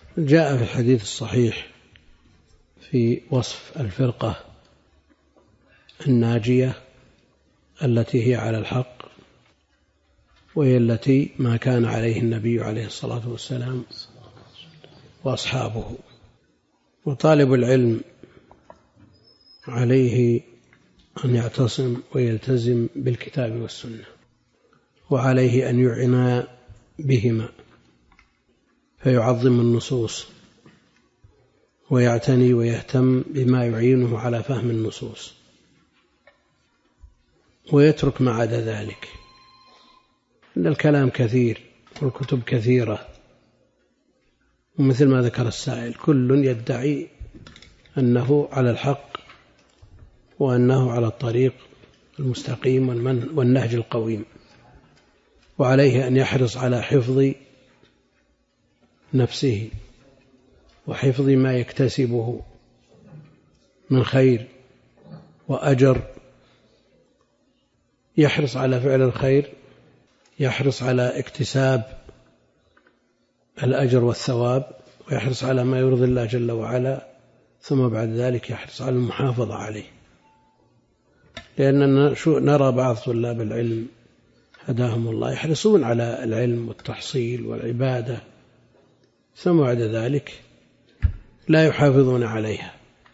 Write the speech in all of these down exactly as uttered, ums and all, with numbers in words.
جاء في الحديث الصحيح في وصف الفرقة الناجية التي هي على الحق، وهي التي ما كان عليه النبي عليه الصلاة والسلام وأصحابه. وطالب العلم عليه أن يعتصم ويلتزم بالكتاب والسنة، وعليه أن يعنى بهما فيعظم النصوص ويعتني ويهتم بما يعينه على فهم النصوص، ويترك ما عدا ذلك. إن الكلام كثير والكتب كثيرة، ومثل ما ذكر السائل كل يدعي أنه على الحق وأنه على الطريق المستقيم والنهج القويم، وعليه أن يحرص على حفظ نفسه وحفظ ما يكتسبه من خير وأجر، يحرص على فعل الخير، يحرص على اكتساب الأجر والثواب، ويحرص على ما يرضي الله جل وعلا، ثم بعد ذلك يحرص على المحافظة عليه. لأننا نرى بعض طلاب العلم هداهم الله يحرصون على العلم والتحصيل والعبادة، ثم بعد ذلك لا يحافظون عليها،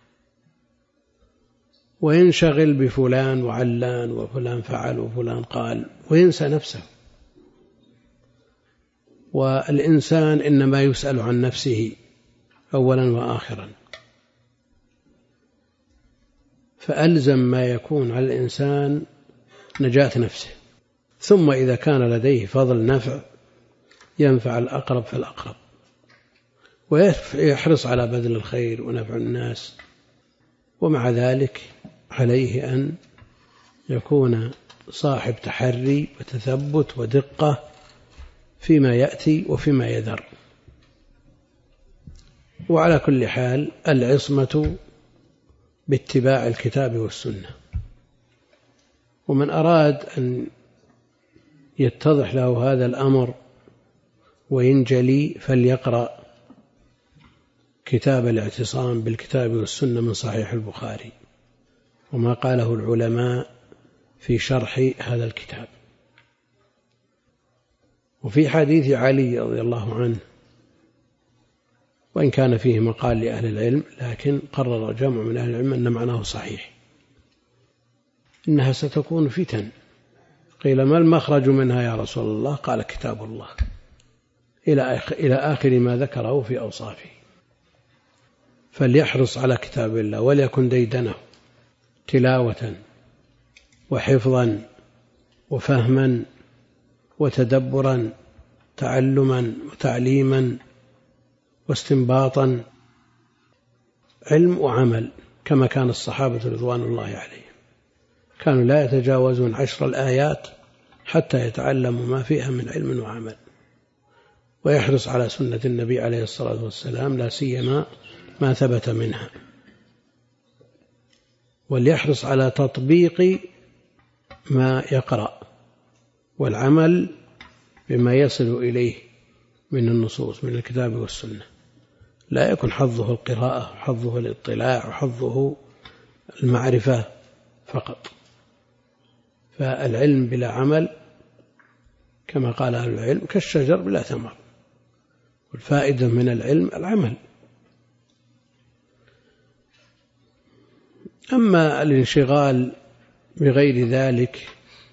وينشغل بفلان وعلان وفلان فعل وفلان قال، وينسى نفسه. والإنسان إنما يسأل عن نفسه أولا وآخرا، فألزم ما يكون على الإنسان نجاة نفسه، ثم إذا كان لديه فضل نفع ينفع الأقرب فالأقرب، ويحرص على بذل الخير ونفع الناس. ومع ذلك عليه أن يكون صاحب تحري وتثبت ودقة فيما يأتي وفيما يذر. وعلى كل حال العصمة باتباع الكتاب والسنة. ومن أراد أن يتضح له هذا الأمر وينجلي فليقرأ كتاب الاعتصام بالكتاب والسنة من صحيح البخاري وما قاله العلماء في شرح هذا الكتاب. وفي حديث علي رضي الله عنه، وإن كان فيه مقال لأهل العلم، لكن قرر جمع من أهل العلم أن معناه صحيح، إنها ستكون فتن. قيل ما المخرج منها يا رسول الله؟ قال كتاب الله، إلى آخر ما ذكره في أوصافه. فليحرص على كتاب الله وليكن ديدنه تلاوة وحفظا وفهما وتدبرا، تعلما وتعليما واستنباطا، علم وعمل، كما كان الصحابة رضوان الله عليهم كانوا لا يتجاوزون عشر الآيات حتى يتعلموا ما فيها من علم وعمل. ويحرص على سنة النبي عليه الصلاة والسلام لا سيما ما ثبت منها، وليحرص على تطبيق ما يقرأ والعمل بما يصل إليه من النصوص من الكتاب والسنة. لا يكن حظه القراءة وحظه الاطلاع وحظه المعرفة فقط. فالعلم بلا عمل كما قال أهل العلم كالشجر بلا ثمر، والفائدة من العلم العمل. أما الانشغال بغير ذلك،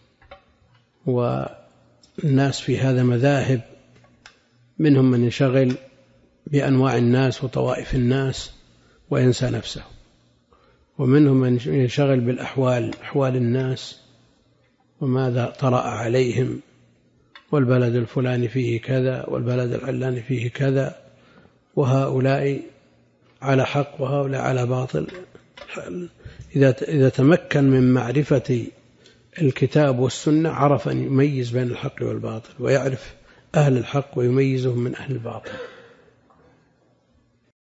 والناس في هذا مذاهب، منهم من ينشغل بأنواع الناس وطوائف الناس وينسى نفسه، ومنهم من ينشغل بالأحوال، أحوال الناس وماذا طرأ عليهم، والبلد الفلاني فيه كذا والبلد العلاني فيه كذا، وهؤلاء على حق وهؤلاء على باطل. إذا تمكن من معرفة الكتاب والسنة عرف أن يميز بين الحق والباطل، ويعرف أهل الحق ويميزهم من أهل الباطل.